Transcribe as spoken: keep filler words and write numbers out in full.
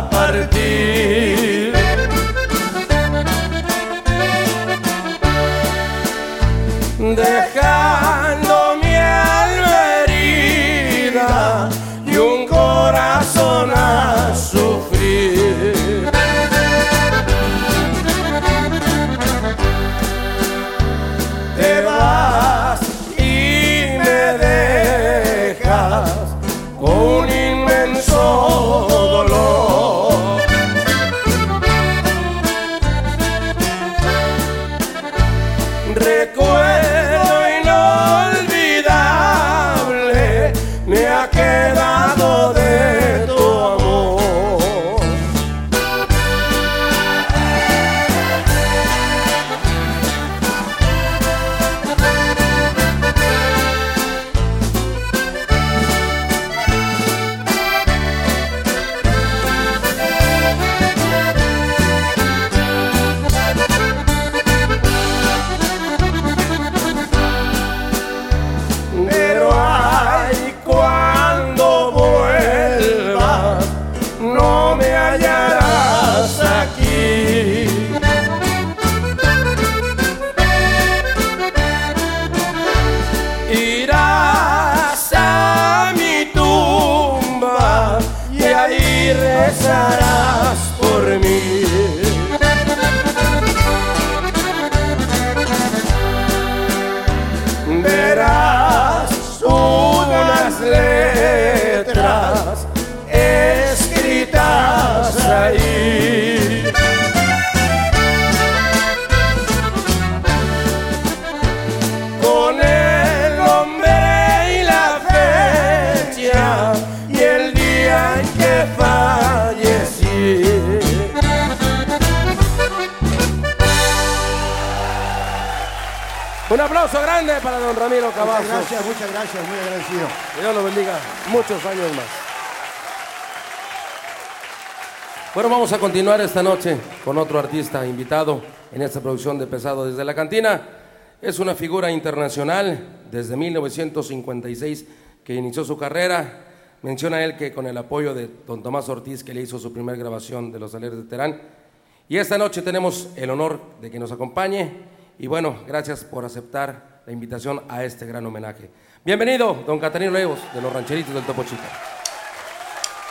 a partir. Dejando mi alma herida y un corazón a sufrir. Te vas y me dejas con un inmenso dolor. Recuerdo inolvidable me ha quedado de tu amor. Pero ay, cuando vuelvas no me hallarás aquí. Irás a mi tumba y ahí rezarás por mí. Verás unas letras escritas ahí. Con el nombre y la fecha y el día en que fallecí. Un aplauso grande para don Ramiro Cavazos. Muchas gracias, muchas gracias, muy agradecido. Que Dios lo bendiga muchos años más. Bueno, vamos a continuar esta noche con otro artista invitado en esta producción de Pesado desde la Cantina. Es una figura internacional desde mil novecientos cincuenta y seis que inició su carrera. Menciona él que con el apoyo de don Tomás Ortiz, que le hizo su primera grabación de Los Aleros de Terán. Y esta noche tenemos el honor de que nos acompañe. Y bueno, gracias por aceptar la invitación a este gran homenaje. Bienvenido, don Catarino Leos, de los Rancheritos del Topo Chico.